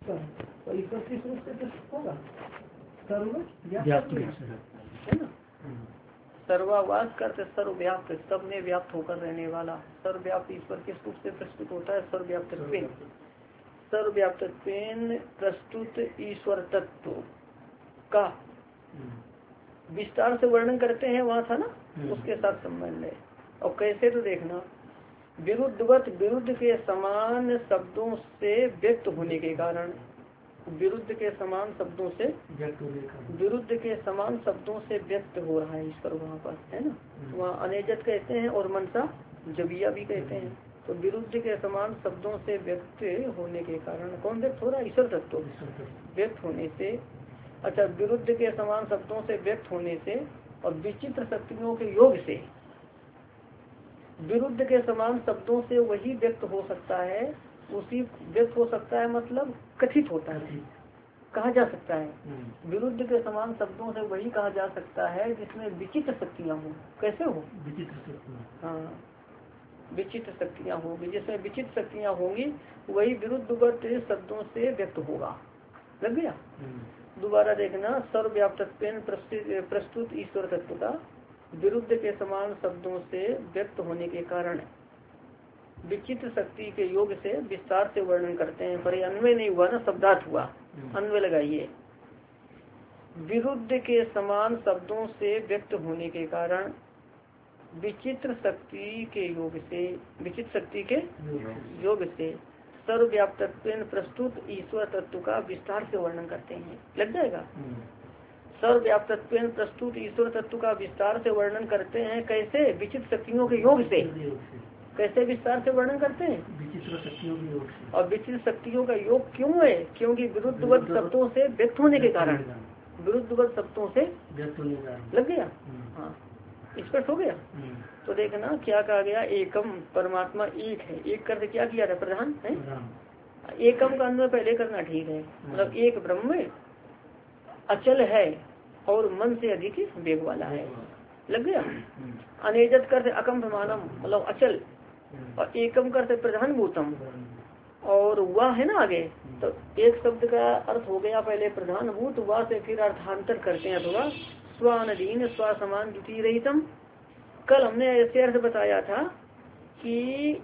तो ईश्वर किस रूप से प्रस्तुत होगा? सर्वव्याप्त है ना। सर्वावास करते सर्वव्याप्त, सब में व्याप्त होकर रहने वाला। सर्वव्याप्त ईश्वर किस रूप से प्रस्तुत होता है? सर्वव्याप्त सर्वव्याप्त प्रस्तुत ईश्वर तत्व का विस्तार से वर्णन करते हैं, वहाँ था ना, उसके साथ संबंध है। और कैसे तो देखना, विरुद्धवत विरुद्ध के समान शब्दों से व्यक्त होने के कारण, विरुद्ध के समान शब्दों से विरुद्ध के समान शब्दों से व्यक्त हो रहा है ईश्वर वहाँ पर, है ना। वहाँ अनेजत कहते हैं और मनसा जबिया भी कहते हैं। तो विरुद्ध के समान शब्दों से व्यक्त होने के कारण कौन व्यक्त हो रहा है? ईश्वर तत्व व्यक्त होने से। अच्छा, विरुद्ध के समान शब्दों से व्यक्त होने से और विचित्र शक्तियों के योग से, विरुद्ध के समान शब्दों से वही व्यक्त हो सकता है, उसी व्यक्त हो सकता है मतलब कथित होता है, कहा जा सकता है। विरुद्ध के समान शब्दों से वही कहा जा सकता है जिसमें विचित्र शक्तियाँ हो। कैसे हो? विचित्र शक्तियाँ। हाँ, विचित्र शक्तियाँ होंगी, जिसमें विचित्र शक्तियाँ होंगी वही विरुद्धवत शब्दों से व्यक्त होगा। लग गया? दोबारा देखना, सर्वव्याप्तत्वेन प्रस्तुत ईश्वर तत्व का विरुद्ध के समान शब्दों से व्यक्त होने के कारण विचित्र शक्ति के योग से विस्तार से वर्णन करते हैं। पर अन्वय नहीं हुआ ना, शब्दार्थ हुआ। अन्वय लगाइए, विरुद्ध के समान शब्दों से व्यक्त होने के कारण विचित्र शक्ति के योग से, विचित्र शक्ति के योग से सर्वव्याप्तत्वेन प्रस्तुत ईश्वर तत्व का विस्तार से वर्णन करते हैं। लग जाएगा? सर्वव्याप्तत्वेन प्रस्तुत ईश्वर तत्व का विस्तार से वर्णन करते हैं। कैसे? विचित्र शक्तियों के योग से। कैसे विस्तार से वर्णन करते हैं? विचित्र शक्तियों के योग से। और विचित्र शक्तियों का योग क्यों है? क्योंकि विरुद्धवत शब्दों से व्यक्त होने के कारण, विरुद्धवत शब्दों से व्यक्त होने के कारण। लग गया? हाँ, स्पष्ट हो गया। तो देखना क्या कहा गया, एकम परमात्मा एक है। एक करके क्या किया था? प्रधान है। एकम का अन्वय पहले करना ठीक है, मतलब एक ब्रह्म अचल है और मन से अधिक वेग वाला है। लग गया? अनेजत करते अकम प्रमाणम, मतलब अचल, और एकम करते प्रधान भूतम, और वह है ना आगे। तो एक शब्द का अर्थ हो गया पहले प्रधान भूत, वह से फिर अर्थांतर करते हैं थोड़ा, स्वानधीन स्वसमान द्वितीय रहितम। कल हमने ऐसे अर्थ बताया था कि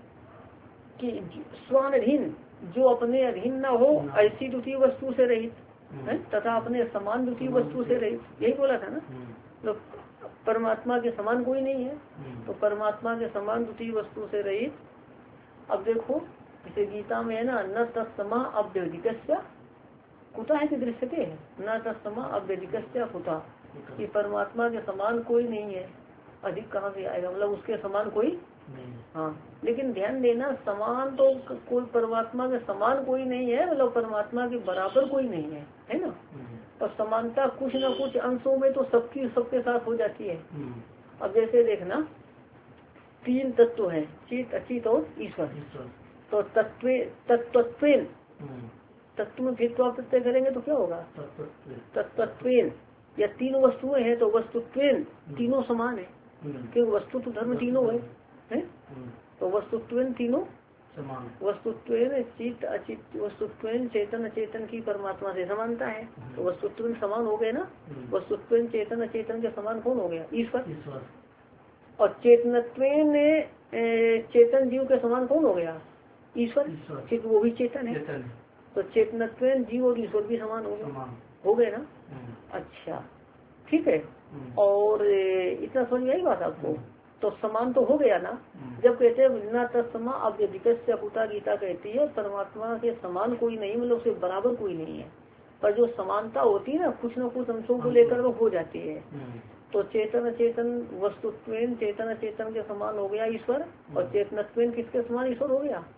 स्वानधीन, जो अपने अधीन न हो ऐसी द्वितीय वस्तु से रहित है, तथा अपने समान द्वितीय वस्तु से रहित, यही बोला था ना। तो परमात्मा के समान कोई नहीं है, तो परमात्मा के समान द्वितीय वस्तु से रहित। अब देखो, जैसे गीता में है ना, न तत्समा अव्यधिकस्य कुता है कि दृश्यते है, न तत्समा अव्यधिकस्य कुता, कि परमात्मा के समान कोई नहीं है। अधिक कहाँ से आएगा, मतलब उसके समान कोई नहीं। हाँ, लेकिन ध्यान देना, समान तो कोई परमात्मा के समान कोई नहीं है, मतलब परमात्मा के बराबर कोई नहीं है, है ना। और समानता कुछ न कुछ अंशों में तो सबकी सबके साथ हो जाती है। अब जैसे देखना, तीन तत्व है, चित अचित और ईश्वर। तो तत्वत्वेन, तत्व में फिर प्रत्यय करेंगे तो क्या होगा? तत्वत्वेन, या तीनों वस्तुएं हैं तो वस्तुत्वेन, तीनों समान है, क्योंकि वस्तु तो धर्म तीनों है? तो वस्तुत्वेन तीनों समान, वस्तुत्वेन चित अचित, वस्तुत्वेन चेतन अचेतन की परमात्मा से समानता है, तो वस्तुत्वेन समान हो गए ना। वस्तुत्वेन चेतन अचेतन के समान कौन हो गया? ईश्वर। और चेतनत्वेन चेतन जीव के समान कौन हो गया? ईश्वर, क्योंकि वो भी चेतन है। तो चेतनत्वेन जीव और ईश्वर भी समान हो गए ना। अच्छा, ठीक है। और इतना समझ में आई बात आपको? तो समान तो हो गया ना। जब कहते हैं न तत्समा अव्यधिकस्य अकुता, गीता कहती है परमात्मा के समान कोई नहीं, मतलब उसके बराबर कोई नहीं है। पर जो समानता होती है ना, कुछ न कुछ अंशों को लेकर वो हो जाती है। तो चेतन अचेतन, वस्तुत्वेन चेतन अचेतन के समान हो गया ईश्वर, और चेतनत्वेन किसके समान ईश्वर हो गया?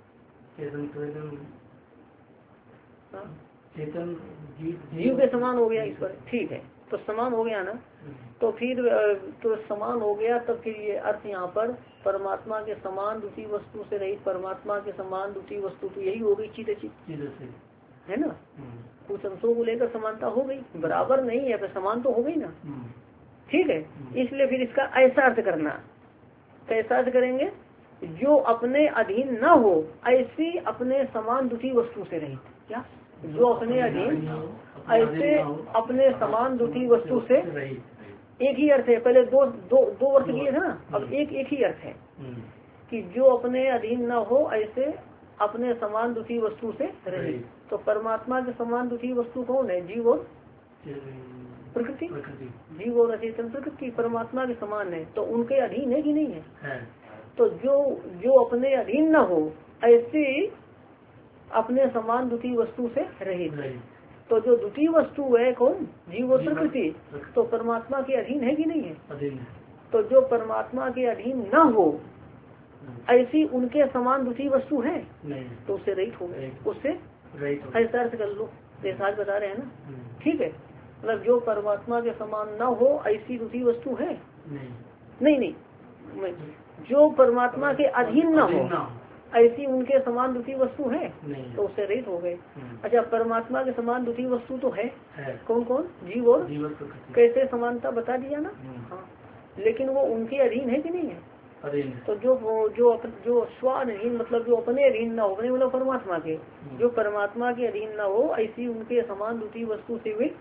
चेतन जीव के समान हो गया ईश्वर। ठीक है, तो समान हो गया ना। तो फिर तो समान हो गया, तब फिर ये अर्थ यहाँ पर परमात्मा के समान द्वितीय वस्तु से रहित, परमात्मा के समान द्वितीय वस्तु तो यही हो गई चित है ना। कुछ अंशों को लेकर समानता हो गई, बराबर नहीं है तो समान तो हो गई ना। ठीक है, इसलिए फिर इसका ऐसा अर्थ करना। कैसा अर्थ करेंगे? जो अपने अधीन न हो ऐसी अपने समान द्वितीय वस्तु से रहित। क्या? जो अपने अधीन ऐसे अपने समान द्वितीय वस्तु से, एक ही अर्थ है, पहले दो दो दो अर्थ किए थे ना, अब एक ही अर्थ है कि जो अपने अधीन न हो ऐसे अपने समान द्वितीय वस्तु से रहित। तो परमात्मा के समान द्वितीय वस्तु कौन है? जीव और प्रकृति। जीव और अचेतन प्रकृति परमात्मा के समान है, तो उनके अधीन है कि नहीं है? तो जो अपने अधीन न हो ऐसे अपने समान द्वितीय वस्तु से रहित। तो जो द्वितीय वस्तु है कौन? जीव और प्रकृति, तो परमात्मा के अधीन है कि नहीं है? तो जो परमात्मा के अधीन न हो ऐसी उनके समान द्वितीय वस्तु है तो उससे रहित हो गए, उससे ऐसा अर्थ कर लो, जैसा बता रहे हैं ना। ठीक है, मतलब जो परमात्मा के समान न हो ऐसी द्वितीय वस्तु है नहीं, जो परमात्मा के अधीन न हो ऐसी उनके समान द्वितीय वस्तु है तो उससे रहित हो गए। अच्छा, परमात्मा के समान द्वितीय वस्तु तो है कौन कौन? जीव और कैसे समानता बता दिया ना। हाँ, लेकिन वो उनके अधीन है कि नहीं है? तो जो स्वाधीन मतलब जो अपने अधीन न हो, अपने मतलब परमात्मा के, जो परमात्मा के अधीन न हो ऐसी उनके समान द्वितीय वस्तु से वे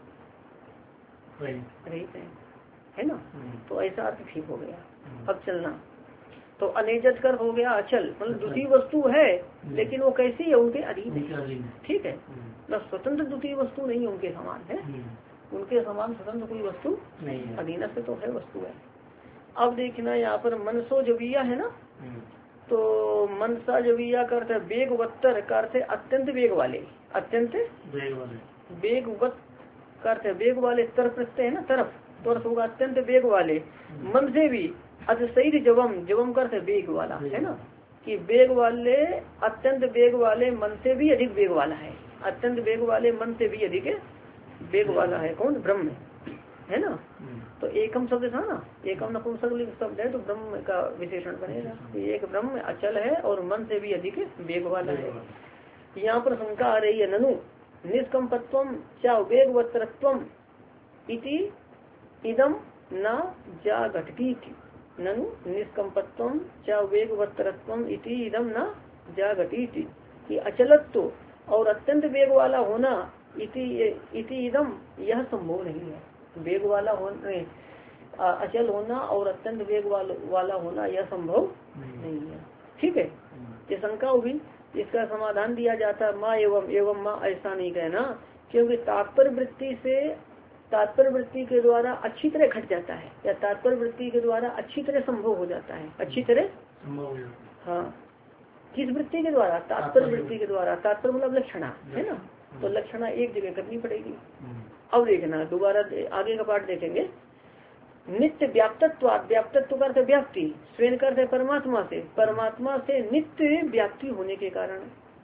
रहित है ना। तो ऐसा अर्थ ठीक हो गया। अब चलना, तो अनेजत कर हो गया अचल, मतलब द्वितीय वस्तु है लेकिन वो कैसी है? उनके अधीन है। ठीक है, मतलब स्वतंत्र द्वितीय वस्तु नहीं है, उनके समान है, उनके समान स्वतंत्र कोई वस्तु नहीं, अधीन से तो है वस्तु है। अब देखना यहाँ पर मनसो जविया है ना, तो मनसा जविया का अर्थ है वेगवत्तर का अर्थ है अत्यंत वेग वाले, अत्यंत वेगवत का अर्थ है वेग वाले, तरफ प्रत्यय है ना, तरफ तो अर्थ होगा अत्यंत वेग वाले। मन से भी अतिशय जवम का अर्थ है वेग वाला, है ना, कि वेग वाले अत्यंत वेग वाले मन से भी अधिक वेग वाला है, अत्यंत वेग वाले मन से भी अधिक वेग वाला है कौन? ब्रह्म है ना। तो एकम शब्द था ना, एकम नपुंसक शब्द है तो ब्रह्म का विशेषण बनेगा। एक ब्रह्म अचल है और मन से भी अधिक वेग वाला है। यहाँ पर शंका आ रही है, ननु निष्कंपत्वम च वेगवत्तरत्वम इति इदम न जा घटती। ननु निष्कंपत्वम च वेगवत्तरत्वम इति इदम न जा घटी, कि अचलत्व और अत्यंत वेग वाला होना इति इदम यह संभव नहीं है। वेग वाला होना, अचल होना और अत्यंत वेग वाला होना यह संभव नहीं है। ठीक है, ये शंका हुई, इसका समाधान दिया जाता है माँ एवं माँ, ऐसा नहीं कहना, क्योंकि तात्पर्य वृत्ति के द्वारा अच्छी तरह घट जाता है, या तात्पर्य वृत्ति के द्वारा अच्छी तरह संभव हो जाता है, अच्छी तरह हाँ, किस वृत्ति के द्वारा? तात्पर्य वृत्ति के द्वारा। तात्पर्य मतलब लक्षणा है ना, तो लक्षणा एक जगह करनी पड़ेगी। अब देखना दोबारा आगे का पाठ देखेंगे। नित्य व्याप्तत्व, व्याप्तत्व का अर्थ व्याप्ति, स्वयं का अर्थ है परमात्मा से, परमात्मा से नित्य व्याप्ति होने के कारण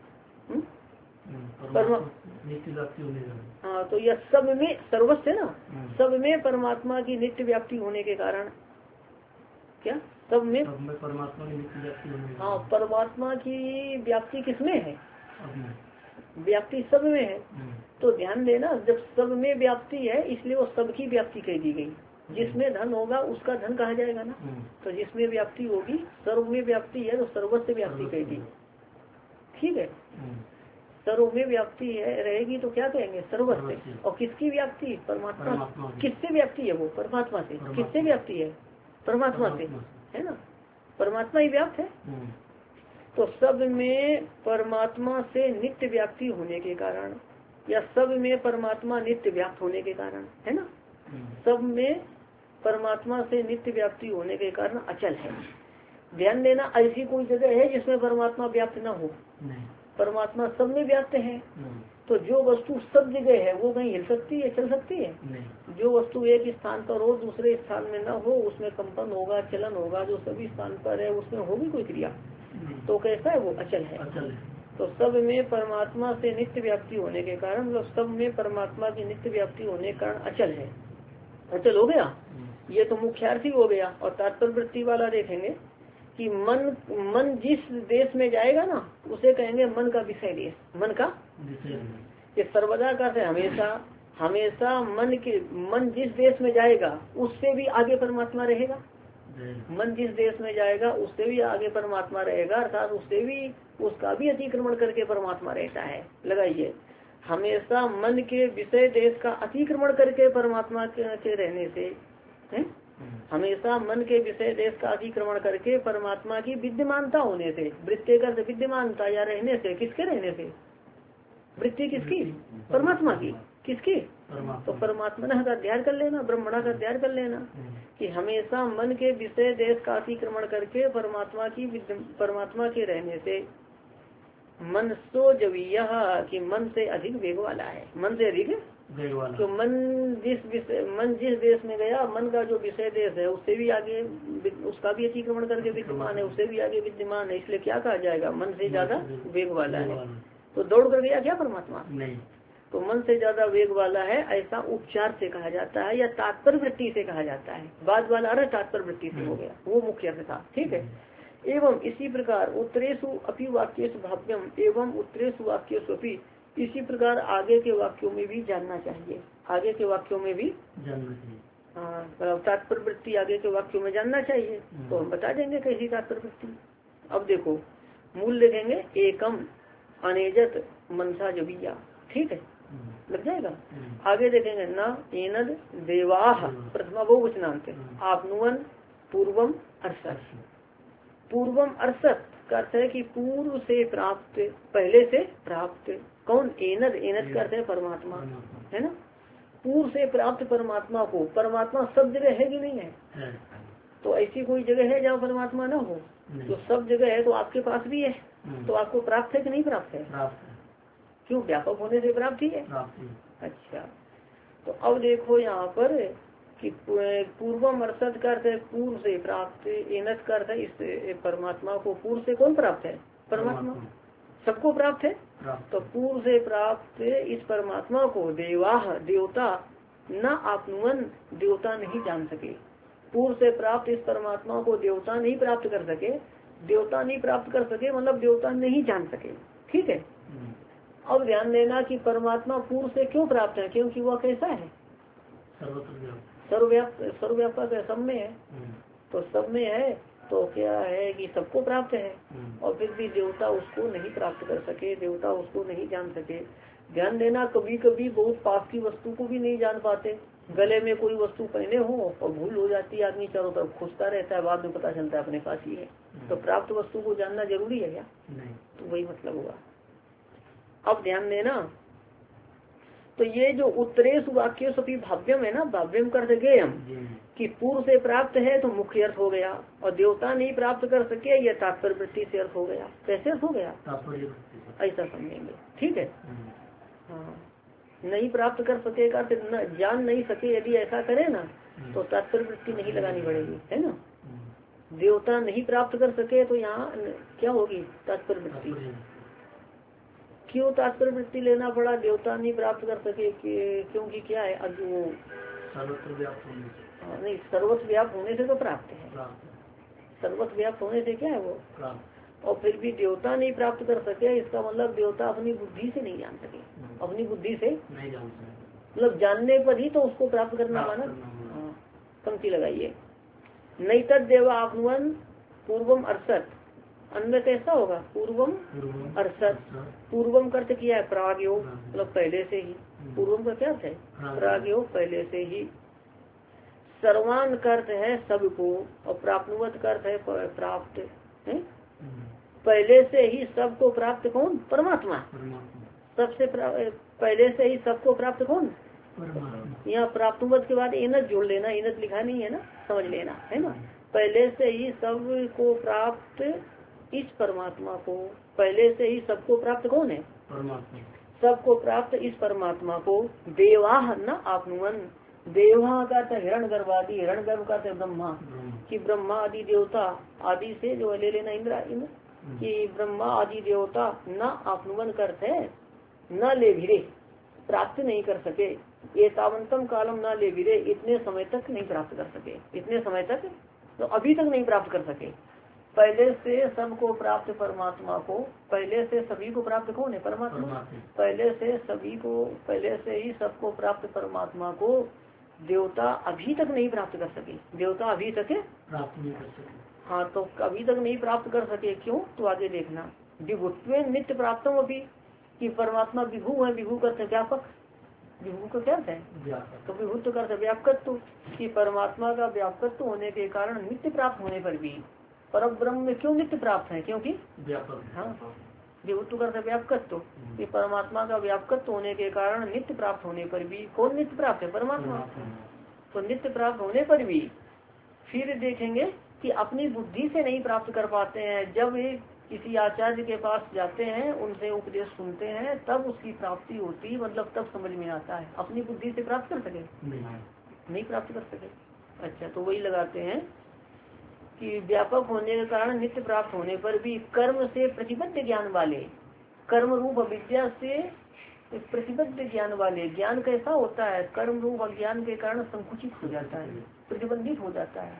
नित्य व्याप्ति होने के कारण, हाँ, तो यह सब में सर्वस्व है ना, सब में परमात्मा की नित्य व्याप्ति होने के कारण, क्या सब में परमात्मा की नित्य व्याप्ति होने, हाँ, परमात्मा की व्याप्ति किसमें है? व्याप्ति सब में है। तो ध्यान देना, जब सब में व्याप्ति है इसलिए वो सबकी व्याप्ति कह दी गई। जिसमें धन होगा उसका धन कहा जाएगा ना, तो जिसमें व्याप्ति होगी, सर्व में व्याप्ति है तो सर्वस्व व्याप्ति कह दी। ठीक है, सर्व में व्याप्ति है रहेगी तो क्या कहेंगे? सर्वस्व। और किसकी व्याप्ति? परमात्मा। किससे व्याप्ति है वो? परमात्मा से। किससे व्याप्ति है? परमात्मा से, है ना, परमात्मा ही व्याप्त है। तो सब में परमात्मा से नित्य व्याप्ति होने के कारण, या सब में परमात्मा नित्य व्याप्त होने के कारण, है ना, सब में परमात्मा से नित्य व्याप्ति होने के कारण अचल है। ध्यान देना, ऐसी कोई जगह है जिसमें परमात्मा व्याप्त न हो? परमात्मा सब में व्याप्त है। तो जो वस्तु सब जगह है वो कहीं हिल सकती है, चल सकती है? जो वस्तु एक स्थान पर हो दूसरे स्थान में न हो, उसमें कंपन होगा, चलन होगा। जो सभी स्थान पर है उसमें होगी कोई क्रिया, तो कैसा है वो? अचल है। तो सब में परमात्मा से नित्य व्याप्ति होने के कारण, मतलब सब में परमात्मा की नित्य व्याप्ति होने के कारण अचल है। अचल हो गया, ये तो मुख्यार्थी हो गया। और तात्पर्य वृत्ति वाला देखेंगे कि मन जिस देश में जाएगा ना उसे कहेंगे मन का विषय देश, मन का ये सर्वदा का है हमेशा, हमेशा मन जिस देश में जाएगा उससे भी आगे परमात्मा रहेगा। मन जिस देश में जाएगा उससे भी आगे परमात्मा रहेगा, अर्थात उससे भी उसका भी अतिक्रमण करके परमात्मा रहता है। लगाइए, हमेशा मन के विषय देश का अतिक्रमण करके परमात्मा के रहने से है, हमेशा मन के विषय देश का अतिक्रमण करके परमात्मा की विद्यमानता होने से, वृत्ति का विद्यमानता या रहने से, किसके रहने से, वृत्ति किसकी, परमात्मा की, किसकी, तो परमात्मा का अध्ययन कर लेना, ब्रह्मणा का अध्ययन कर लेना कि हमेशा मन के विषय देश का अतिक्रमण करके परमात्मा के रहने से मन सो जवीय कि मन से अधिक वेग वाला है, मन से अधिक वेग वाला, तो मन जिस देश में गया, मन का जो विषय देश है उससे भी आगे, उसका भी अतिक्रमण करके विद्यमान है, उससे भी आगे विद्यमान है, इसलिए क्या कहा जाएगा, मन से ज्यादा वेग वाला है। तो दौड़ कर गया क्या परमात्मा, नहीं, तो मन से ज्यादा वेग वाला है, ऐसा उपचार से कहा जाता है या तात्पर्य वृत्ति से कहा जाता है। बाद वाला अरे तात्पर्य वृत्ति से हो गया, वो मुख्य अर्थ था, ठीक है। एवं इसी प्रकार उत्तरेषु अपि वाक्येषु भाव्यम एवं उत्तरेषु वाक्येषु अपि, इसी प्रकार आगे के वाक्यों में भी जानना चाहिए, आगे के वाक्यों में भी जानना चाहिए। हाँ, तात्पर्य वृत्ति आगे के वाक्यों में जानना चाहिए, तो हम बता देंगे कैसी तात्पर्य वृत्ति। अब देखो मूल लिखेंगे एकम अनेजत मनसा जबिया, ठीक है, लग जाएगा। आगे देखेंगे न एनद देवाह प्रथमा बहुवचनांत आपनुवन पूर्वम अरसत, पूर्वम अरसत का अर्थ है कि पूर्व से प्राप्त, पहले से प्राप्त, कौन, एनद, एनद का अर्थ है परमात्मा, है ना, पूर्व से प्राप्त परमात्मा को, परमात्मा सब जगह है कि नहीं है, तो ऐसी कोई जगह है जहाँ परमात्मा न हो, तो सब जगह है, तो आपके पास भी है, तो आपको प्राप्त है कि नहीं प्राप्त है, क्यों, व्यापक होने से प्राप्त ही है। अच्छा, तो अब देखो यहाँ पर कि पूर्वम अरसद का अर्थ है पूर्व से प्राप्त, एनत का अर्थ है इस परमात्मा को पूर्व से कौन प्राप्त है, परमात्मा सबको प्राप्त है, तो पूर्व से प्राप्त इस परमात्मा को देवाह देवता न आपनुवन देवता नहीं जान सके, पूर्व से प्राप्त इस परमात्मा को देवता नहीं प्राप्त कर सके, देवता नहीं प्राप्त कर सके मतलब देवता नहीं जान सके, ठीक है। अब ध्यान देना कि परमात्मा पूर्व से क्यों प्राप्त है, क्योंकि वह कैसा है, सर्वव्यापक है, सब में है, तो सब में है, तो क्या है कि सबको प्राप्त है, और फिर भी देवता उसको नहीं प्राप्त कर सके, देवता उसको नहीं जान सके। ध्यान देना कभी कभी बहुत पास की वस्तु को भी नहीं जान पाते, गले में कोई वस्तु पहने हो और भूल हो जाती है, आदमी चारों तरफ खोजता रहता है, बाद में पता चलता है अपने पास ही है, तो प्राप्त वस्तु को जानना जरूरी है क्या, नहीं, तो वही मतलब हुआ। अब ध्यान देना, तो ये जो उत्तरेश वाक्य सभी भाव्यम है ना, भाव्यम कर सके हम कि पूर्व से प्राप्त है तो मुख्य अर्थ हो गया, और देवता नहीं प्राप्त कर सके यह तात्पर्य वृत्ति से अर्थ हो गया, कैसे अर्थ हो गया, ऐसा समझेंगे, ठीक है। हाँ, नहीं प्राप्त कर सकेगा तो जान नहीं सके, यदि ऐसा करे ना तो तात्पर्य वृत्ति नहीं लगानी पड़ेगी, है ना, देवता नहीं प्राप्त कर सके तो यहाँ क्या होगी, तात्पर्य वृत्ति। क्यों तात्पर्य वृत्ति लेना पड़ा, देवता नहीं प्राप्त कर सके, क्योंकि क्या है, अब वो नहीं, सर्वत्र व्याप्त होने से तो प्राप्त है, सर्वत्र व्याप्त होने से क्या है वो, और फिर भी देवता नहीं प्राप्त कर सके, इसका मतलब देवता अपनी बुद्धि से नहीं जान सके, अपनी बुद्धि से नहीं जान सके, मतलब जानने पर ही तो उसको प्राप्त करना माना। पंक्ति लगाइए, नहीं तद देवा आपनुवन पूर्वम अरसत, अन्य कैसा होगा, पूर्वम अरसत, पूर्वम कर्त किया है प्राग्यो, मतलब पहले से ही, पूर्वम का क्या है, प्राग्यो पहले से ही, सर्वान कर्त है सबको, और प्राप्नुवत कर्त है प्राप्त है, पहले से ही सबको प्राप्त कौन, परमात्मा, सबसे पहले से ही सबको प्राप्त कौन, यहाँ प्राप्तुवत के बाद इनत जोड़ लेना, इनत लिखा नहीं है ना, समझ लेना, है ना, पहले से ही सबको प्राप्त इस परमात्मा को, पहले से ही सबको प्राप्त कौन है, परमात्मा, सबको प्राप्त इस परमात्मा को, देवाह न आपनुवन, देवा का हिरण गर्भादि, हिरण गर्भ का ब्रह्मा, कि ब्रह्मा आदि देवता, आदि से जो ले लेना इंद्र कि ब्रह्मा आदि देवता न आपनुवन करते न ले भिरे, प्राप्त नहीं कर सके, ये तावंतम कालम न ले भिरे, इतने समय तक नहीं प्राप्त कर सके, इतने समय तक तो अभी तक नहीं प्राप्त कर सके, पहले से सबको प्राप्त परमात्मा को, पहले से सभी को प्राप्त कौन है, परमात्मा, पहले से सभी को, पहले से ही सबको प्राप्त परमात्मा को देवता अभी तक नहीं प्राप्त कर सके, देवता अभी तक प्राप्त नहीं कर सके। हाँ, तो अभी तक नहीं प्राप्त कर सके, क्यों, तो आगे देखना, विभुत्व नित्य प्राप्तम अभी, कि परमात्मा विभू है, विभू करते व्यापक, विभू का क्या है तो विभुत्व करते व्यापकत्व, कि परमात्मा का व्यापकत्व होने के कारण नित्य प्राप्त होने पर भी पर ब्रह्म में क्यों नित्य प्राप्त है, क्योंकि व्यापक। हाँ, विभुत्व करते व्यापकत्व, कि परमात्मा का व्यापकत्व होने के कारण नित्य प्राप्त होने पर भी कौन नित्य प्राप्त है, परमात्मा। तो नित्य प्राप्त होने पर भी फिर देखेंगे कि अपनी बुद्धि से नहीं प्राप्त कर पाते हैं। जब एक किसी आचार्य के पास जाते हैं, उनसे उपदेश सुनते हैं, तब उसकी प्राप्ति होती, मतलब तब समझ में आता है। अपनी बुद्धि से प्राप्त कर सके नहीं प्राप्त कर सके। अच्छा, तो वही लगाते हैं कि व्यापक होने के कारण नित्य प्राप्त होने पर भी कर्म से प्रतिबद्ध ज्ञान वाले, कर्म रूप अविद्या से प्रतिबद्ध ज्ञान वाले, ज्ञान कैसा होता है, कर्म रूप अज्ञान के कारण संकुचित हो जाता है, प्रतिबंधित हो जाता है।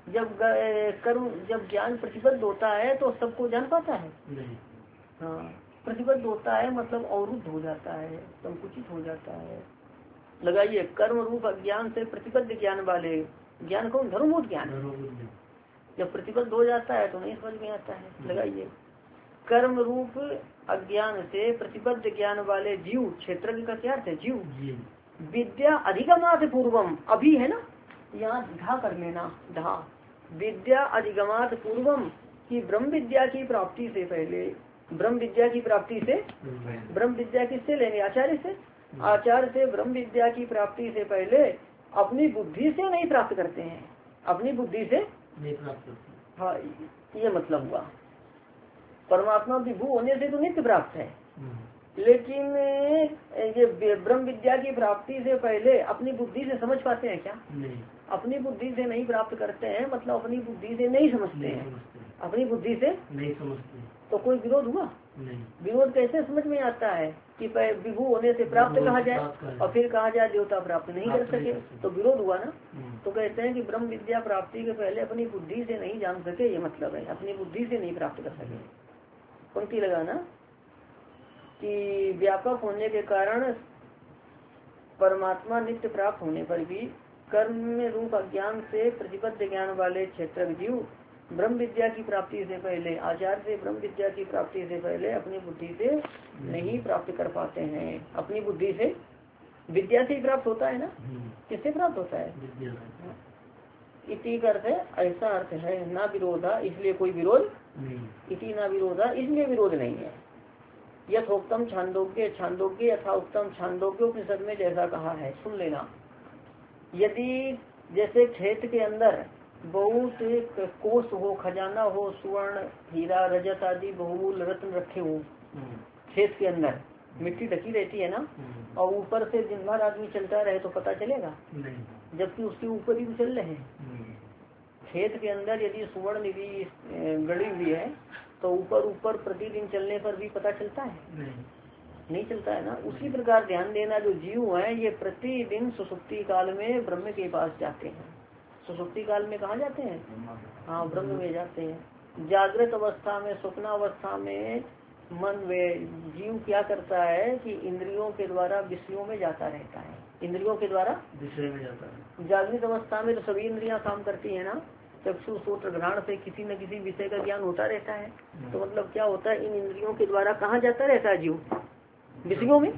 जब ज्ञान प्रतिबद्ध होता है तो सबको जान पाता है। हाँ, प्रतिबद्ध होता है मतलब अवरुद्ध हो जाता है, संकुचित हो जाता है। लगाइए, कर्म रूप अज्ञान से प्रतिबद्ध ज्ञान वाले, ज्ञान कौन, धर्मभूत ज्ञान। जब प्रतिबद्ध हो जाता है तो नहीं समझ में आता है। लगाइए, कर्म रूप अज्ञान से प्रतिबद्ध ज्ञान वाले जीव, क्षेत्र का क्या अर्थ है, जीव, विद्या अधिगमात पूर्वम, अभी है ना, यहाँ धा कर लेना, धा, विद्या अधिगमात पूर्वम, की ब्रह्म विद्या की प्राप्ति से पहले, ब्रह्म विद्या की प्राप्ति से, ब्रह्म विद्या किससे लेंगे, आचार्य से, आचार्य से ब्रह्म विद्या की प्राप्ति से पहले अपनी बुद्धि से नहीं प्राप्त करते हैं, अपनी बुद्धि से नहीं प्राप्त करते। हाँ, ये मतलब हुआ। परमात्मा विभू होने से तो नित्य प्राप्त है, लेकिन ये ब्रह्म विद्या की प्राप्ति से पहले अपनी बुद्धि से समझ पाते हैं क्या, नहीं। अपनी बुद्धि से नहीं प्राप्त करते हैं, मतलब अपनी बुद्धि से नहीं समझते हैं, अपनी बुद्धि से नहीं समझते। तो कोई विरोध हुआ नहीं। विरोध कैसे समझ में आता है कि विभू होने से प्राप्त कहा जाए और फिर कहा जाए देवता प्राप्त नहीं कर सके, तो विरोध हुआ ना। तो कहते हैं कि ब्रह्म विद्या प्राप्ति के पहले अपनी बुद्धि से नहीं जान सके, ये मतलब है, अपनी बुद्धि से नहीं प्राप्त कर सके। पंक्ति लगाना कि व्यापक होने के कारण परमात्मा नित्य प्राप्त होने पर भी कर्म रूप अज्ञान से प्रतिबद्ध ज्ञान वाले क्षेत्र जीव ब्रह्म विद्या की प्राप्ति से पहले, आचार्य से ब्रह्म विद्या की प्राप्ति से पहले अपनी बुद्धि से नहीं प्राप्त कर पाते हैं। अपनी बुद्धि से, विद्या से ही प्राप्त होता है ना, किससे प्राप्त होता है, इति का अर्थ है, ऐसा अर्थ है, ना विरोधा, इसलिए कोई विरोध नहीं, इति ना विरोधा, इसलिए विरोध नहीं है। यथोक्तम छांदोग्य, छांदोग्य यथा उत्तम, छांदोग्य उपनिषद में जैसा कहा है, सुन लेना। यदि जैसे खेत के अंदर बहुत कोष हो, खजाना हो, स्वर्ण हीरा रजत आदि बहुमूल्य रत्न रखे हो, खेत के अंदर मिट्टी ढकी रहती है ना, और ऊपर से दिन भर आदमी चलता रहे तो पता चलेगा नहीं, जबकि उसके ऊपर ही चल रहे हैं। खेत के अंदर यदि सुवर्ण निधि गड़ी हुई है तो ऊपर प्रतिदिन चलने पर भी पता चलता है नहीं चलता है ना। उसी प्रकार ध्यान देना, जो जीव है ये प्रतिदिन सुसुप्ति काल में ब्रह्म के पास जाते हैं। सुसुप्ति काल में कहाँ जाते हैं, हाँ, ब्रह्म में जाते हैं। जागृत अवस्था में, स्वप्नावस्था में मन वे जीव क्या करता है कि इंद्रियों के द्वारा विषयों में जाता रहता है, इंद्रियों के द्वारा विषय में जाता है। जागृत अवस्था में तो सभी इंद्रियां काम करती है ना, चक्षु श्रोत्र घ्राण से किसी न किसी विषय का ज्ञान होता रहता है। तो मतलब क्या होता है, इन इंद्रियों के द्वारा कहाँ जाता रहता है जीव, विषयों में।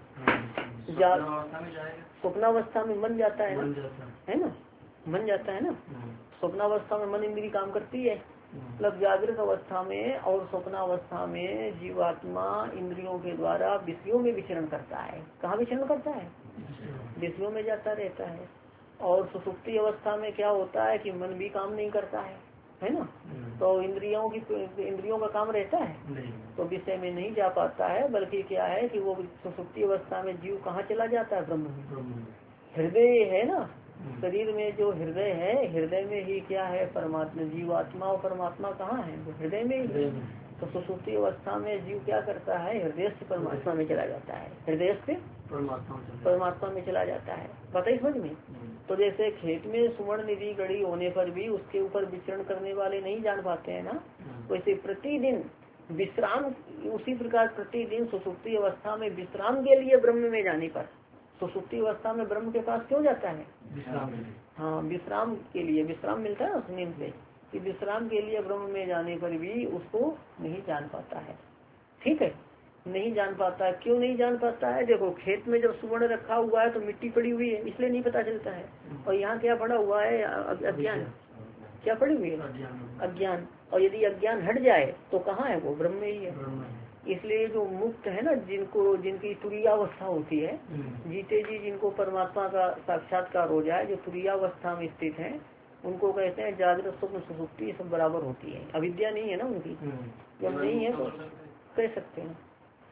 स्वप्नावस्था में मन जाता है ना, मन जाता है ना। स्वप्नावस्था में मन इंद्री काम करती है, मतलब जागृत अवस्था में और स्वप्नावस्था में जीवात्मा इंद्रियों के द्वारा विषयों में विचरण करता है। कहाँ विचरण करता है, विषयों में जाता रहता है। और सुसुप्ति अवस्था में क्या होता है कि मन भी काम नहीं करता है ना, तो इंद्रियों का काम रहता है, तो विषय में नहीं जा पाता है। बल्कि क्या है कि वो सुसुप्ति अवस्था में जीव कहाँ चला जाता है, ब्रह्म में। हृदय है ना, शरीर में जो हृदय है, हृदय में ही क्या है, परमात्मा, जीवात्मा और परमात्मा कहाँ है, तो हृदय में ही। तो सुसुप्ति अवस्था में जीव क्या करता है, हृदय से परमात्मा में चला जाता है, हृदय से परमात्मा में चला जाता है। बताइए समझ में। तो जैसे खेत में सुवर्ण निधि गड़ी होने पर भी उसके ऊपर विचरण करने वाले नहीं जान पाते हैं ना, वैसे प्रतिदिन विश्राम, उसी प्रकार प्रतिदिन सुसुप्ति अवस्था में विश्राम के लिए ब्रह्म में जाने पर, सुसुप्ति अवस्था में ब्रह्म के पास क्यों जाता है, हाँ, विश्राम के लिए, विश्राम मिलता है ना नींद से, कि विश्राम के लिए ब्रह्म में जाने पर भी उसको नहीं जान पाता है। ठीक है, नहीं जान पाता। क्यों नहीं जान पाता है? देखो खेत में जब सुवर्ण रखा हुआ है तो मिट्टी पड़ी हुई है, इसलिए नहीं पता चलता है। और यहाँ क्या पड़ा हुआ है? अज्ञान। क्या पड़ी हुई है? अज्ञान। और यदि अज्ञान हट जाए तो कहाँ है वो? ब्रह्म में ही है। इसलिए जो मुक्त है ना, जिनकी तुरीयावस्था होती है, जीते जी जिनको परमात्मा का साक्षात्कार हो जाए, जो तुरीयावस्था में स्थित है, उनको कहते हैं जागृत स्वप्न सुषुप्ति सब बराबर होती है। अविद्या नहीं है ना उनकी। जब नहीं है तो कह सकते हैं,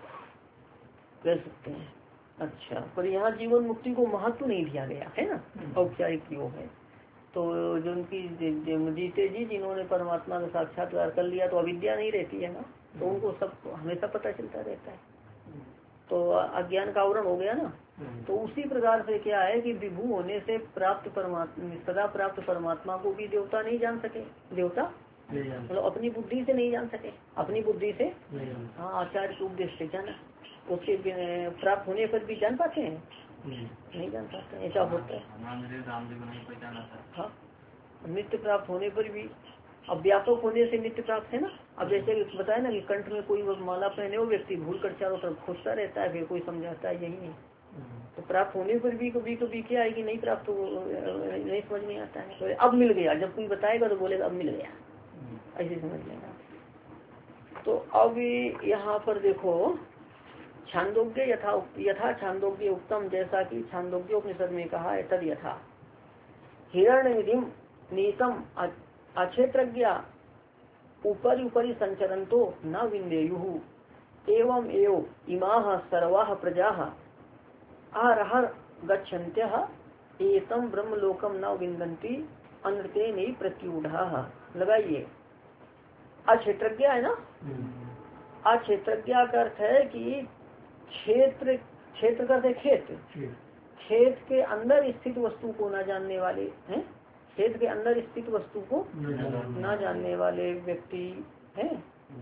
कह सकते हैं। अच्छा, पर यहाँ जीवन मुक्ति को महत्व नहीं दिया गया है ना, औपचारिक योग है। तो जो उनकी जीते जी जिन्होंने परमात्मा का साक्षात्कार कर लिया तो अविद्या नहीं रहती है ना, तो उनको सब हमेशा पता चलता रहता है। तो अज्ञान का आवरण हो गया ना। तो उसी प्रकार से क्या है कि विभू होने से प्राप्त परमात्मा, सदा प्राप्त परमात्मा को भी देवता नहीं जान सके। देवता मतलब अपनी बुद्धि से नहीं जान सके, अपनी बुद्धि से। हाँ, आचार्य के उपदेश से जाना। उसके प्राप्त होने पर भी जान पाते हैं? नहीं जान पाते हैं। ऐसा होता है। हाँ, नित्य प्राप्त होने पर भी। अब व्यापक होने से नित्य प्राप्त है ना। अब जैसे बताया ना कि कंठ में कोई माला पहने वो व्यक्ति भूल कर चारों तरफ खोजता रहता है, फिर कोई समझाता है यही है। तो प्राप्त होने पर भी कभी कभी क्या है कि नहीं प्राप्त नहीं समझ नहीं आता है। तो अब मिल गया, जब कोई बताएगा तो बोलेगा अब मिल गया, ऐसे समझ लेना। तो अब यहाँ पर देखो, छांदोग्य यथा छांदोग्य उत्तम, जैसा कि छांदोग्य उपनिषद में कहा है, तद यथा हिरण्यनिधिम नीतम अक्षेत्रज्ञा ऊपरी ऊपरी संचरंतो न विंदेयु एवं एव इमाः सर्वाः प्रजाः आहरहर गच्छन्त्यः एतम ब्रह्मलोकम न विन्दन्ति अनृतेन प्रत्यूढ़ाः। लगाइए, अक्षेत्रज्ञ है ना। अक्षेत्रज्ञ का अर्थ है कि क्षेत्र, क्षेत्र करते खेत, खेत के अंदर स्थित वस्तु को न जानने वाले हैं। खेत के अंदर स्थित वस्तु को न जानने वाले व्यक्ति हैं।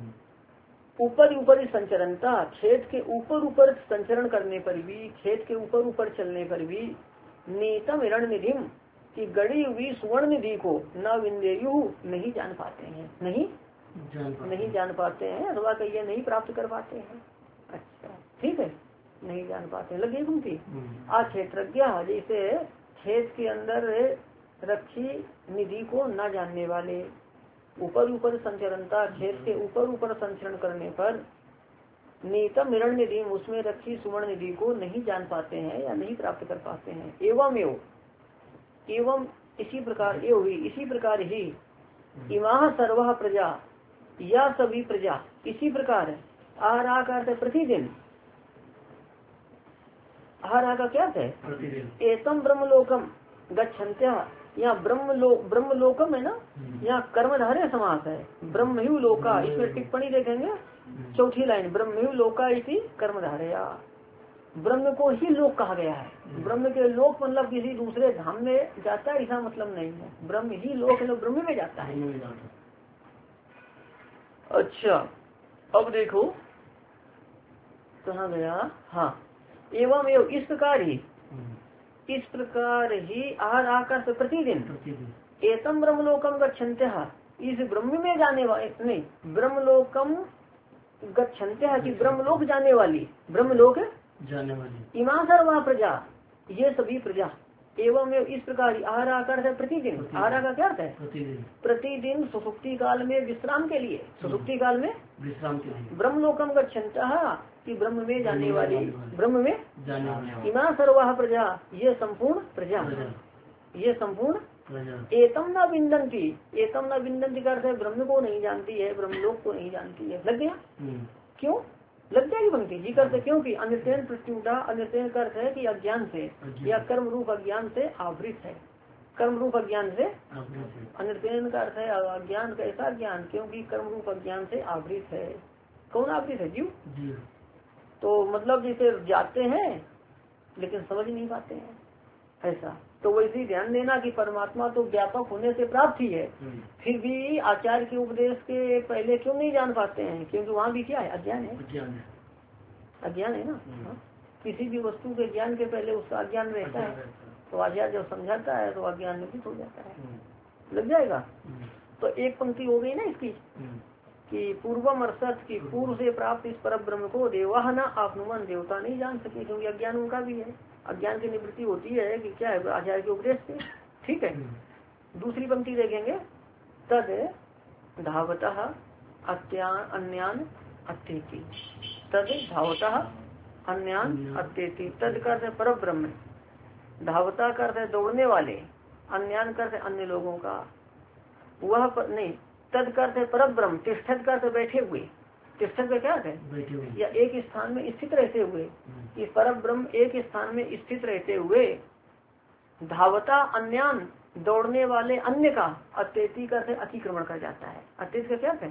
ऊपर ऊपर संचरणता, खेत के ऊपर ऊपर संचरण करने पर भी, खेत के ऊपर ऊपर चलने पर भी, नीतम हिरण्यनिधिम की गड़ी हुई सुवर्ण निधि को न विंदेयु नहीं जान पाते हैं। नहीं जान पाते हैं, अथवा कहिए नहीं प्राप्त कर पाते हैं। अच्छा, ठीक है, नहीं जान पाते हैं। लगे घूमती अक्षेत्रज्ञ, जैसे खेत के अंदर रखी निधि को न जानने वाले, ऊपर ऊपर संचरणता, खेत के ऊपर ऊपर संचरण करने पर, नीतम हिरण्य निधि, उसमें रखी सुवर्ण निधि को नहीं जान पाते हैं या नहीं प्राप्त कर पाते हैं। एवं इसी प्रकार इसी प्रकार ही इमाह सर्वः प्रजा, या सभी प्रजा, इसी प्रकार आहारा का अर्थ है प्रतिदिन। आहारा का क्या है? एतम ब्रह्मलोकम गच्छन्त्यः, यहाँ ब्रह्मलोकम है ना, यहाँ कर्मधारय समास है। ब्रह्मयु लोका, इसमें टिप्पणी देखेंगे चौथी लाइन, ब्रह्मयु लोका इति कर्मधारया। ब्रह्म को ही लोक कहा गया है। ब्रह्म के लोक मतलब किसी दूसरे धाम में जाता है ऐसा मतलब नहीं है। ब्रह्म ही लोक है, ब्रह्म में जाता है। अच्छा, अब देखो कहाँ गया। हाँ, एवं इस प्रकार ही आहार आकर से प्रतिदिन एतम ब्रह्मलोकम गच्छन्त्यः, इस ब्रह्म में जाने वाले, नहीं ब्रह्मलोकम गच्छन्त्यः की ब्रह्मलोक जाने वाली, ब्रह्मलोक जाने वाली, इमा सर्वा प्रजा, ये सभी प्रजा। एवं इस प्रकार आहार आकर से प्रतिदिन, आहारा का क्या है? प्रतिदिन सुसुप्ति काल में विश्राम के लिए, सुसुप्ति काल में विश्राम के लिए, ब्रह्मलोकम गच्छन्तः कि ब्रह्म में जाने वाली, ब्रह्म में जाने वाली, इमा सर्वा प्रजा, ये संपूर्ण प्रजा, ये संपूर्ण प्रजा। एतम न विन्दन्ति, एतम न विन्दन्ति का अर्थ है ब्रह्म को नहीं जानती है, ब्रह्मलोक को नहीं जानती है। लग गया? क्यों लग जाएगी पंक्ति जी करते? क्योंकि अनिर्तेन प्रत्युढ़ा, अनिर्तेन का अर्थ है कि अज्ञान से या कर्म रूप अज्ञान से आवृत है। कर्म रूप अज्ञान से अनिर्तेन का अर्थ है अज्ञान, कैसा ज्ञान? क्योंकि कर्म रूप अज्ञान से आवृत है। कौन आवृत है? जीव। तो मतलब जैसे जाते हैं लेकिन समझ नहीं पाते हैं, ऐसा। तो वैसे ही ध्यान देना कि परमात्मा तो व्यापक होने से प्राप्त ही है, फिर भी आचार्य के उपदेश के पहले क्यों नहीं जान पाते हैं? क्योंकि वहाँ भी क्या है? अज्ञान है, अज्ञान है ना। किसी भी वस्तु के ज्ञान के पहले उसका अज्ञान रहता है। तो आचार्य जब समझाता है तो अज्ञान निवृत्त हो जाता है। लग जाएगा? तो एक पंक्ति हो गई ना इसकी। कि पूर्वम अर्थात की पूर्व से प्राप्त इस पर ब्रह्म को देवा न आपनुवन, देवता नहीं जान सके, क्योंकि अज्ञान उनका भी है। अज्ञान की निवृत्ति होती है कि क्या है, आचार्य के उपदेश से। ठीक है। दूसरी पंक्ति देखेंगे, तद धावतः अन्यान अत्येति, तद धावतः अन्यान अत्येति। तद करते पर ब्रह्म, धावता करते दौड़ने वाले, अन्यान करते अन्य लोगों का, वह नहीं, तद करते पर ब्रह्म, तिष्ठत करते बैठे हुए, तिष्ठत का क्या है, या एक स्थान में स्थित रहते हुए, कि पर ब्रह्म एक स्थान में स्थित रहते हुए, धावता अन्यान दौड़ने वाले अन्य का, अत्येति करते अतिक्रमण कर जाता है। अत्येत का क्या है,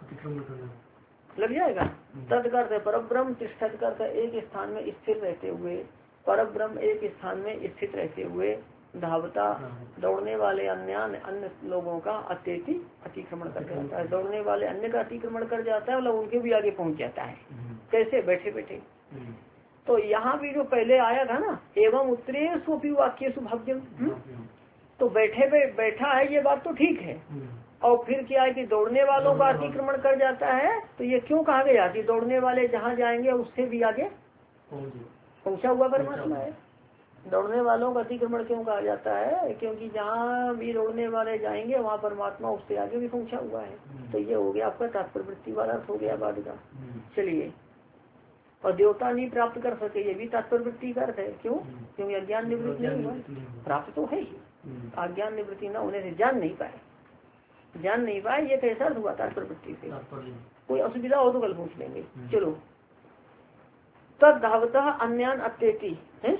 लग जाएगा। तद करते पर ब्रह्म, तिष्ठत करते एक स्थान में स्थिर रहते हुए, पर ब्रह्म एक स्थान में स्थित रहते हुए, धावता दौड़ने वाले अन्य लोगों का, अत्येति अतिक्रमण कर जाता है। दौड़ने वाले अन्य का अतिक्रमण कर जाता है, मतलब उनके भी आगे पहुंच जाता है। कैसे, बैठे बैठे। तो यहाँ भी जो पहले आया था ना, एवं उत्तरेषु अपि वाक्येषु भव्यम, तो बैठा है, ये बात तो ठीक है। और फिर क्या है कि दौड़ने वालों का अतिक्रमण कर जाता है, तो ये क्यों कहा गया कि दौड़ने वाले जहाँ जाएंगे उससे भी आगे पहुंचा हुआ परमात्मा है। दौड़ने वालों का अतिक्रमण क्यों कहा जाता है, क्योंकि जहाँ भी दौड़ने वाले जाएंगे वहाँ परमात्मा उससे आगे भी पहुंचा हुआ है। तो ये हो गया आपका तात्पर्य वाला अर्थ हो गया बाद का। चलिए, और देवता नहीं प्राप्त कर सके, ये भी तात्पर्य का अर्थ है। क्यों, क्योंकि अज्ञान निवृत्ति नहीं हुआ, प्राप्त तो है ही, अज्ञान निवृत्ति न होने से जान नहीं पाए, ये कैसा अर्थ हुआ तात्पर्य से। कोई असुविधा हो तो कल पूछ लेंगे। चलो, तद धावतः अन्यान अत्येति है,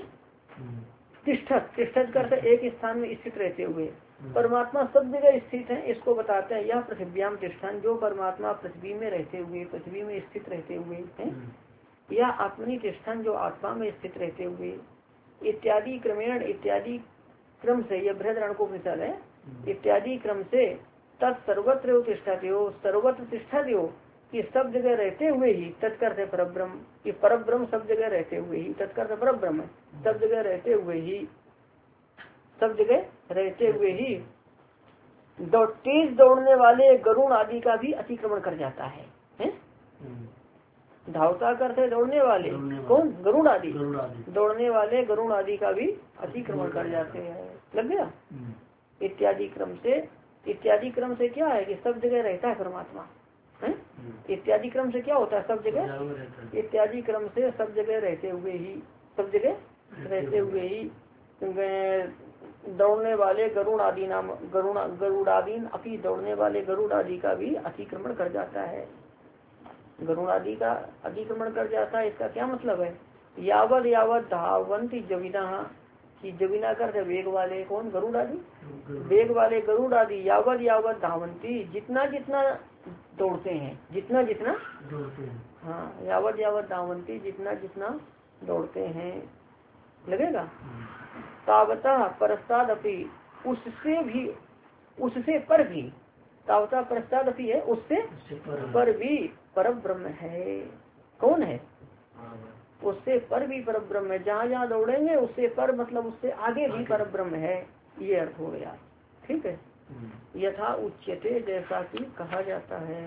तिष्ठत करते एक स्थान में स्थित रहते हुए। परमात्मा सब जगह स्थित है, इसको बताते हैं। यह पृथ्व्याम तिष्ठन, जो परमात्मा पृथ्वी में रहते हुए, पृथ्वी में स्थित रहते हुए है, या आत्मनि तिष्ठन, जो आत्मा में स्थित रहते हुए, इत्यादि क्रमेण, इत्यादि क्रम से, यह बृहदारण्यक को उपनिषद है, इत्यादि क्रम से तत्सर्वत्र तिष्ठते हो, सर्वत्र तिष्ठते हो, कि सब जगह रहते हुए ही, तत्कर्थ परब्रह्म, कि परब्रह्म सब जगह रहते हुए ही, तत्कर्थ परब्रह्म सब जगह रहते हुए ही, सब जगह रहते हुए ही तेज दौड़ने वाले गरुण आदि का भी अतिक्रमण कर जाता है। धावता करते दौड़ने वाले कौन, गरुण आदि, दौड़ने वाले गरुण आदि का भी अतिक्रमण कर जाते हैं। लग गया। इत्यादि क्रम से, इत्यादि क्रम से क्या है कि सब जगह रहता है परमात्मा है। इत्यादि क्रम से क्या होता है, सब जगह, इत्यादि क्रम से सब जगह रहते हुए ही, सब जगह रहते हुए ही दौड़ने वाले गरुड़ आदि नाम, गरुड़ादीन अपनी, दौड़ने वाले गरुड़ आदि का भी अतिक्रमण कर जाता है। गरुड़ आदि का अतिक्रमण कर जाता है, इसका क्या मतलब है, यावत यावत धावंती जविना, कि जविना कर वेग वाले कौन, गरुड़ आदि, वेग वाले गरुड़ आदि, यावत यावत धावंती, जितना जितना दौड़ते हैं, जितना जितना दौड़ते हैं, हाँ, यावत यावत धावंती, जितना जितना दौड़ते हैं, लगेगा। तावता परस्ताद अपि, उससे भी, उससे पर भी, तावता परस्ताद अपि है, उससे पर भी पर ब्रह्म है। कौन है, उससे पर भी पर ब्रह्म है। जहाँ जहाँ दौड़ेंगे उससे पर, मतलब उससे आगे भी पर ब्रह्म है, ये अर्थ हो गया। ठीक है। यथा उच्यते, जैसा कि कहा जाता है,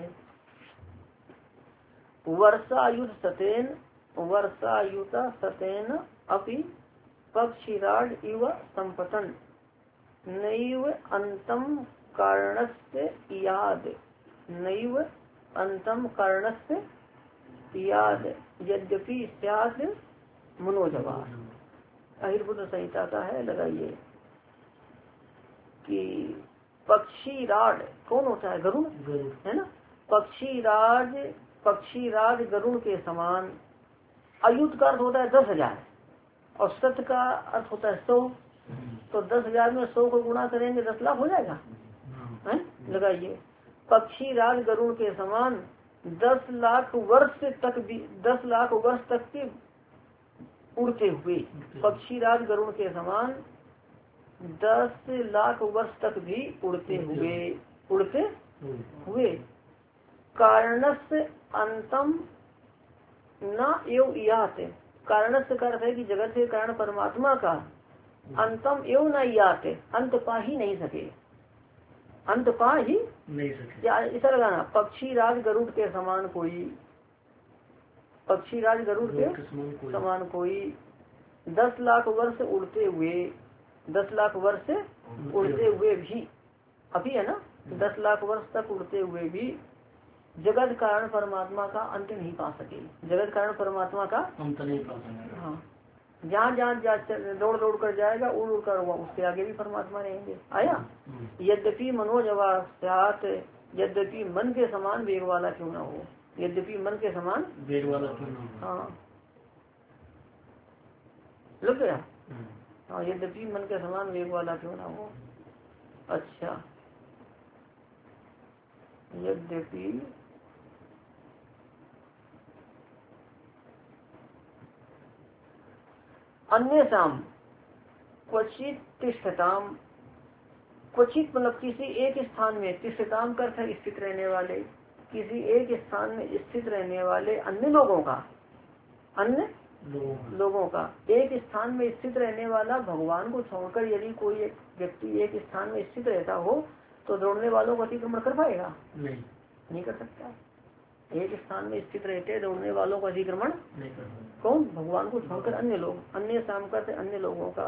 वर्षायुत सतेन, वर्षायुत सतेन अपि पक्षिराड इव संपतन, नैव अंतम कारणस्य याद, नैव अंतम कारणस्य याद, यद्यपि स्यात् मनोजवा। अहिर्बुद्ध संहिता का है, लगाइए कि पक्षीराज कौन होता है, गरुड़ है ना। पक्षीराज गरुड़ के समान। अयुत का अर्थ होता है 10,000 और सत का अर्थ होता है 100। तो 10,000 में 100 को गुणा करेंगे 10 लाख हो जाएगा, है। लगाइए, पक्षीराज गरुड़ के समान 10 लाख वर्ष तक भी, 10 लाख वर्ष तक के उड़ते हुए, पक्षीराज गरुड़ के समान 10 लाख वर्ष तक भी उड़ते हुए, कारणस्य अंतम न एव यात, कारणस्य का अर्थ है कि जगत के कारण परमात्मा का अंतम एव न यात, अंत पा ही नहीं सके, अंत पा ही नहीं सके। या ऐसा लगाना, पक्षी राज गरुड़ के समान कोई, पक्षी राज गरुड़ के समान कोई 10 लाख वर्ष उड़ते हुए, 10 लाख वर्ष उड़ते हुए भी, अभी है ना, 10 लाख वर्ष तक उड़ते हुए भी जगत कारण परमात्मा का अंत नहीं पा सके। जगत कारण परमात्मा का अंत नहीं पा सके। हाँ, जहाँ जहाँ दौड़ दौड़ कर जाएगा, उड़ उड़ कर हुआ, उसके आगे भी परमात्मा रहेंगे। आया, यद्यपि मनोज अवास्यात, यद्यपि मन के समान वेग वाला क्यों ना हो, यद्यपि मन के समान वेग वाला क्यों ना हो। हाँ, लग गया। हाँ, यद्यपि मन के समान वेग वाला क्यों ना हो। अच्छा, यद्यपि अन्येषाम क्वचित तिष्ठताम, क्वचित मतलब किसी एक स्थान में, तिष्ठताम का अर्थ स्थित रहने वाले, किसी एक स्थान में स्थित रहने वाले अन्य लोगों का, अन्य लोगों का, एक स्थान में स्थित रहने वाला भगवान को छोड़कर यदि कोई एक व्यक्ति एक स्थान में स्थित रहता हो तो दौड़ने वालों को अतिक्रमण कर पाएगा? नहीं कर सकता। एक स्थान में स्थित रहते दौड़ने वालों का अतिक्रमण नहीं कर सकता। कौन? भगवान को छोड़कर अन्य लोग, अन्य शाम करते अन्य लोगों का।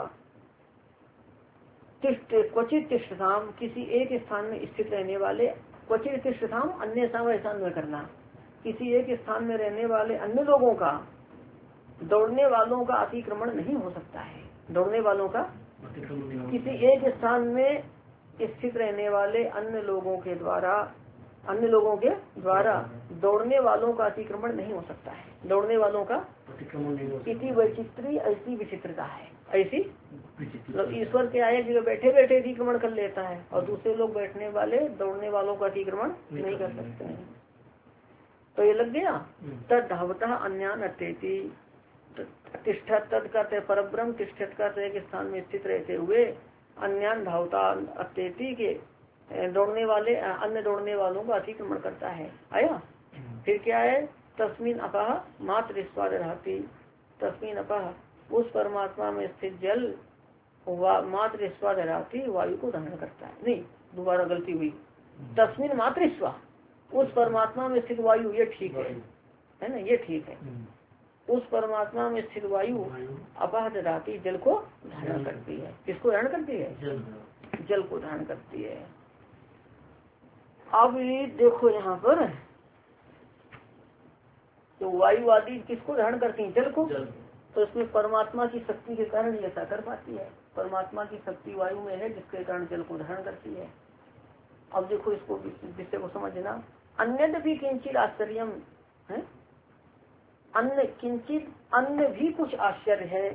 क्वचित तिष्ठताम, किसी एक स्थान में स्थित रहने वाले, क्वचित तिष्ठताम अन्य शाम, ऐसा अन्वय करना, किसी एक स्थान में रहने वाले अन्य लोगों का दौड़ने वालों का अतिक्रमण नहीं हो सकता है। दौड़ने वालों का किसी एक स्थान में स्थित रहने वाले अन्य लोगों के द्वारा, अन्य लोगों के द्वारा दौड़ने वालों का अतिक्रमण नहीं हो सकता है। दौड़ने वालों का अतिक्रमण नहीं हो सकता। इसी वैचित्री, ऐसी विचित्रता है, ऐसी मतलब ईश्वर के आए जगह बैठे बैठे अतिक्रमण कर लेता है और दूसरे लोग बैठने वाले दौड़ने वालों का अतिक्रमण नहीं कर सकते हैं। तो ये लग गया। तद धावता अन्यान अत्येति, तिष्ठत, तद करते परब्रह्म, तिष्ठत करते एक स्थान में स्थित रहते हुए, अन्यान धावता अत्येति के दौड़ने वाले अन्य दौड़ने वालों का अतिक्रमण करता है। आया, फिर क्या है? तस्मीन अपह मात्र स्वाद रहती, तस्मीन अपह उस परमात्मा में स्थित जल मात्र स्वाद रहती वायु को धारण करता है। नहीं, दोबारा गलती हुई। तस्मीन मात्र स्वा, उस परमात्मा में स्थित वायु, ये ठीक है ना, ये ठीक है। उस परमात्मा में स्थित वायु अपह ददाती, जल को धारण करती है। किसको धारण करती है? जल को धारण करती है। अब ये देखो यहाँ पर, तो वायु आदि किसको धारण करती है? जल को। तो इसमें परमात्मा की शक्ति के कारण ये ऐसा कर पाती है। परमात्मा की शक्ति वायु में है जिसके कारण जल को धारण करती है। अब देखो इसको, विषय को समझना। अन्य भी किंचित आश्चर्य है, अन्य किंचित, अन्य भी कुछ आश्चर्य है,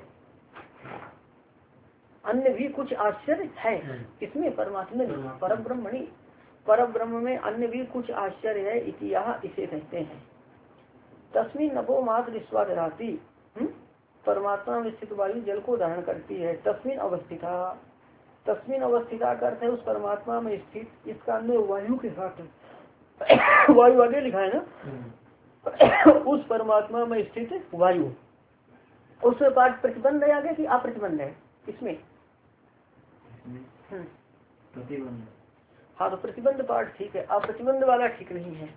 अन्य भी कुछ आश्चर्य है। इसमें परमात्मा में, परम ब्रह्मणी, पर ब्रह्म में अन्य भी कुछ आश्चर्य है। इतिहास इसे कहते हैं। तस्मीन नभो मात्र स्वाद रहती, परमात्मा में स्थित वायु जल को धारण करती है। तस्मीन अवस्थिता, तस्मीन अवस्थिता का अर्थ है उस परमात्मा में स्थित। इसका अन्य वायु के साथ वायु आगे लिखा है ना, उस परमात्मा में स्थित वायु, उसमें पाठ प्रतिबंध है आगे कि अप्रतिबंध है? इसमें प्रतिबंध। हाँ, तो प्रतिबंध पाठ ठीक है, अप्रतिबंध वाला ठीक नहीं है।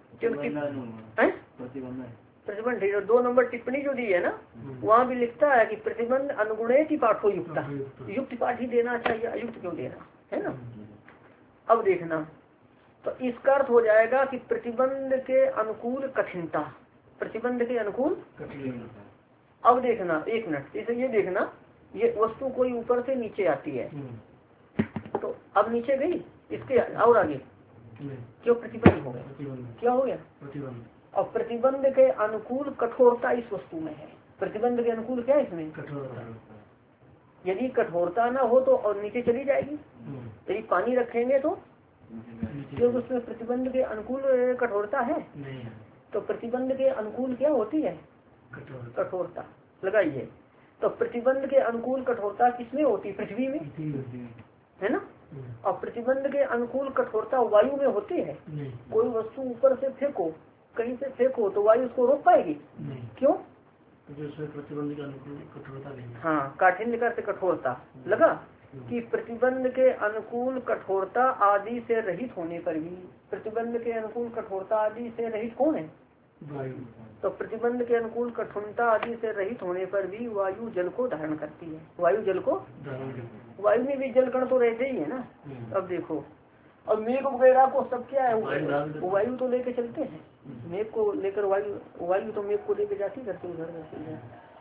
प्रतिबंध 2 नंबर टिप्पणी जो दी है ना, वहाँ भी लिखता है कि प्रतिबंध अनुगुणे की पाठो युक्ता, युक्त पाठ ही देना चाहिए, अयुक्त क्यों देना, है ना। अब देखना, तो इसका अर्थ हो जाएगा कि प्रतिबंध के अनुकूल कठिनता, प्रतिबंध के अनुकूल। अब देखना, एक मिनट, इसे ये देखना, ये वस्तु कोई ऊपर से नीचे आती है, तो अब नीचे गई, इसके और आगे क्यों प्रतिबंध हो गया? क्या हो गया? प्रतिबंध। और प्रतिबंध के अनुकूल कठोरता इस वस्तु में है। प्रतिबंध के अनुकूल क्या है इसमें? कठोरता। यदि कठोरता ना हो तो और नीचे चली जाएगी। यदि पानी रखेंगे तो क्योंकि उसमें प्रतिबंध के अनुकूल कठोरता है नहीं। तो प्रतिबंध के अनुकूल क्या होती है? कठोरता। लगाइए, तो प्रतिबंध के अनुकूल कठोरता किसमें होती? पृथ्वी में, है ना। और प्रतिबंध के अनुकूल कठोरता वायु में होती है। कोई वस्तु ऊपर से फेंको, कहीं से फेंको, तो वायु उसको रोक पाएगी? क्यों? प्रतिबंध के अनुकूल कठोरता नहीं। हाँ, काठिन्य का कठोरता लगा। कि प्रतिबंध के अनुकूल कठोरता आदि से रहित होने पर भी, प्रतिबंध के अनुकूल कठोरता आदि से रहित कौन है? वायु। तो प्रतिबंध के अनुकूल कठोरता आदि से रहित होने पर भी वायु जल को धारण करती है। वायु जल को, वायु में भी जल कण तो रहते ही है ना। अब देखो, अब मेघ वगैरह को सब क्या है, वायु तो लेके चलते हैं। मेघ को लेकर वायु तो मेघ को लेके जाती करती उधर।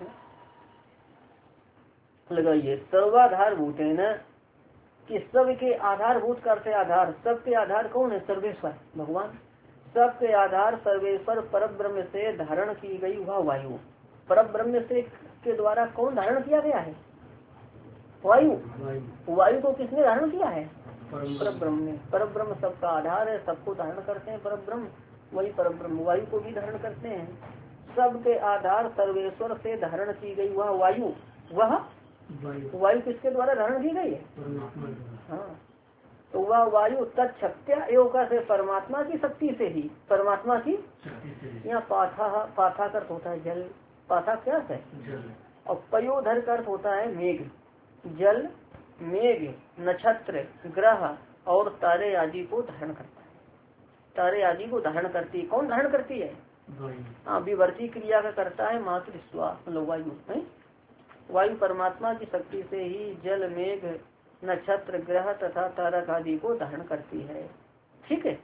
लगाइए सर्वाधारभूत है न, कि सब के आधारभूत करते आधार, सब के आधार कौन है? सर्वेश्वर भगवान। सब के आधार सर्वेश्वर परब्रह्म से धारण की गई वह वायु, परब्रह्म से के द्वारा कौन धारण किया गया है? वायु। वायु को किसने धारण किया है? परब्रह्म ने। परब्रह्म सबका आधार है, सबको धारण करते हैं परब्रह्म, वही परब्रह्म वायु को भी धारण करते हैं। सब के आधार सर्वेश्वर से धारण की गई वह वायु, वह वायु किसके द्वारा धारण की गई है? हाँ, तो वह वायु तत्शक्त्या एवं से परमात्मा की शक्ति से ही, परमात्मा की। यहाँ पाथा का अर्थ होता है जल, पाथा क्या है? और पयोधर का अर्थ होता है मेघ। जल, मेघ, नक्षत्र, ग्रह और तारे आदि को धारण करता है। तारे आदि को धारण करती, कौन धारण करती है? हाँ, विवर्ती क्रिया का करता है मातृ श्वास, मतलब वायु है। वायु परमात्मा की शक्ति से ही जल, मेघ, नक्षत्र, ग्रह तथा तारक आदि को धारण करती है। ठीक है।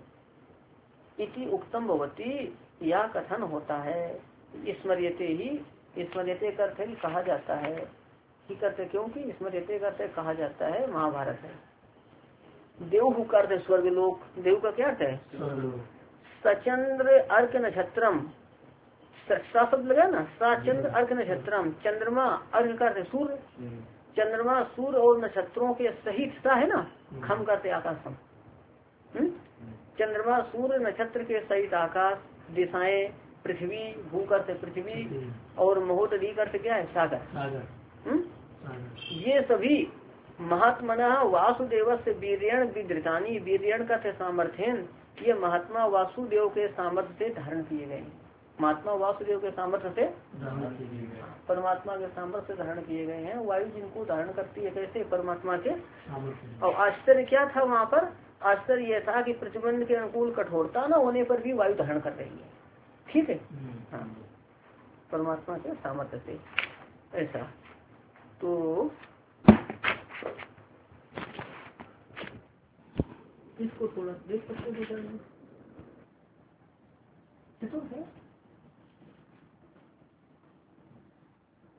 इति उक्तम भवती, यह कथन होता है। स्मर्यते ही, स्मर्यते का अर्थ कहा जाता है, ही करते, क्योंकि स्मर्यते का अर्थ कहा जाता है, महाभारत है। देव का अर्थ स्वर्ग लोक, देव का क्या अर्थ है? सचंद्र अर्क नक्षत्रम, शब्द लगा ना, सचंद्र अर्क नक्षत्रम, चंद्रमा अर्घ करते सूर्य, चंद्रमा सूर्य और नक्षत्रों के सहित सा है ना, खम करते आकाशम। चंद्रमा सूर्य नक्षत्र के सहित आकाश, दिशाएं, पृथ्वी, भू करते पृथ्वी, और महोदधी करते क्या है? सागर। ये सभी महात्मना वासुदेव से वीर्यण विधृतानी, वीर्यण का सामर्थ्यन, ये महात्मा वासुदेव के सामर्थ्य से धारण किए गए। महात्मा वासुदेव के सामर्थ्य से, परमात्मा के सामर्थ्य से धारण किए गए हैं। वायु जिनको धारण करती है, कैसे? परमात्मा के। और आश्चर्य क्या था वहाँ पर? आश्चर्य यह था कि प्रतिबंध के अनुकूल कठोरता न होने पर भी वायु धारण कर रही है। ठीक है। हाँ, परमात्मा के सामर्थ्य से ऐसा। तो इसको थोड़ा देख सकते हैं।